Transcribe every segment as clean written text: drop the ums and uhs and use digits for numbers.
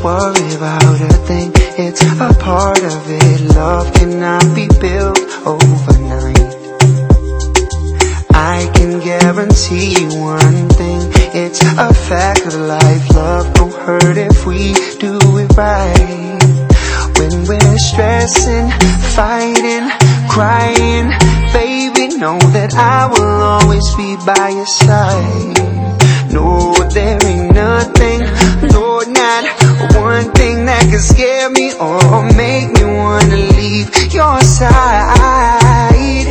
worry about a thing, it's a part of it. Love cannot be built overnight. I can guarantee you one thing, it's a fact of life. Love don't hurt if we do it right. When we're stressing, fighting, crying, baby, know that I will always be by your side. No, there ain't nothing, no, not one thing that can scare me or make me wanna leave your side.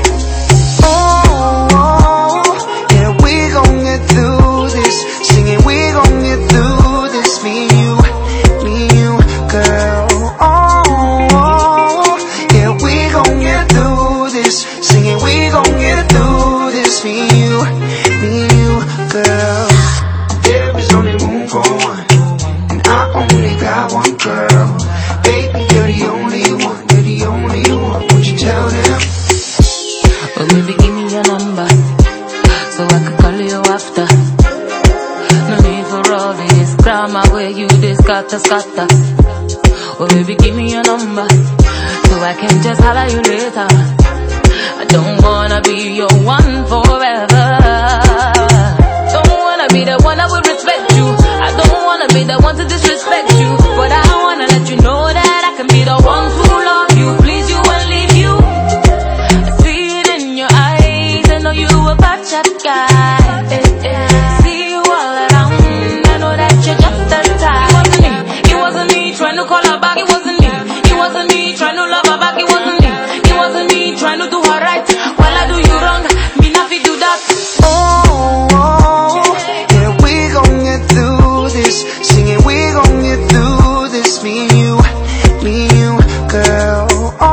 Oh, yeah, we gon' get through this, singing we gon' get through this, me and you, girl. Oh, yeah, we gon' get through this, singing we gon' get through this, me and you, girl. There is only room for one, and I only got one girl. Baby, you're the only one, you're the only one. Won't you tell them? Oh baby, give me your number, so I can call you after. No need for all this grammar where you this scatter. Oh baby, give me your number, so I can just holler you later. I don't wanna be your one forever. Don't wanna be the one that would respect you. I don't wanna be the one to disrespect you. But I wanna let you know that I can be the one who love you, please you and leave you. I see it in your eyes, I know you a bad chat guy. See you all around, I know that you're just the type. It wasn't me trying to call her back, it wasn't me. It wasn't me trying to love her back, it wasn't me. It wasn't me trying to do her right while I do you wrong, me not fi do that. Oh, yeah, we gon' get through this, singing we gon' get through this, me and you, girl.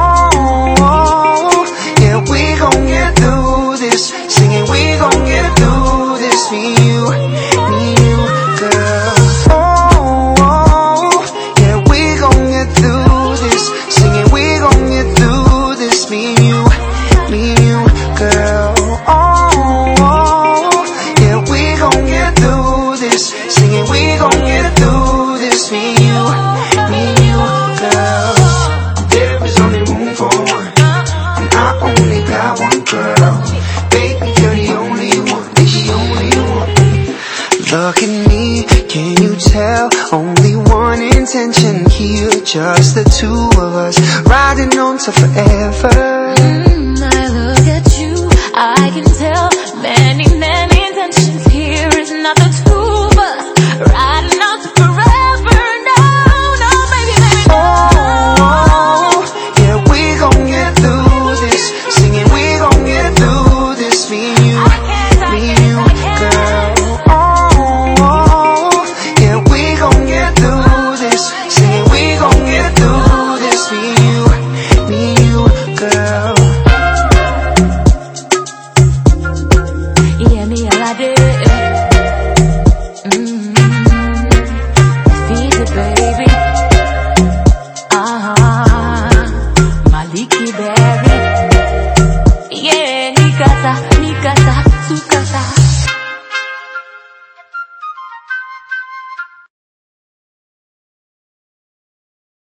Oh, yeah, we gon' get through this, singing we gon' get through this, me and you, girl. Oh, yeah, we gon' get through this, singing we gon' get through this, me and you, girl. Oh, yeah, we gon' get through this, singing we gon' get through this, me and you, girl. There is only room for one, and I only got one girl. Baby, you're the only one, the only one. Look at me, can you tell? Only one intention here, just the two of us, riding on to forever. I look at you, I can tell many intentions here. Is not the two of us riding out to forever. No, baby, no. Oh, yeah, we gon' get through this, singing we gon' get through this, me and you, girl. Oh, yeah, we gon' get through this, singing we gon' get through this, me and you, girl. Yeah, me all I did.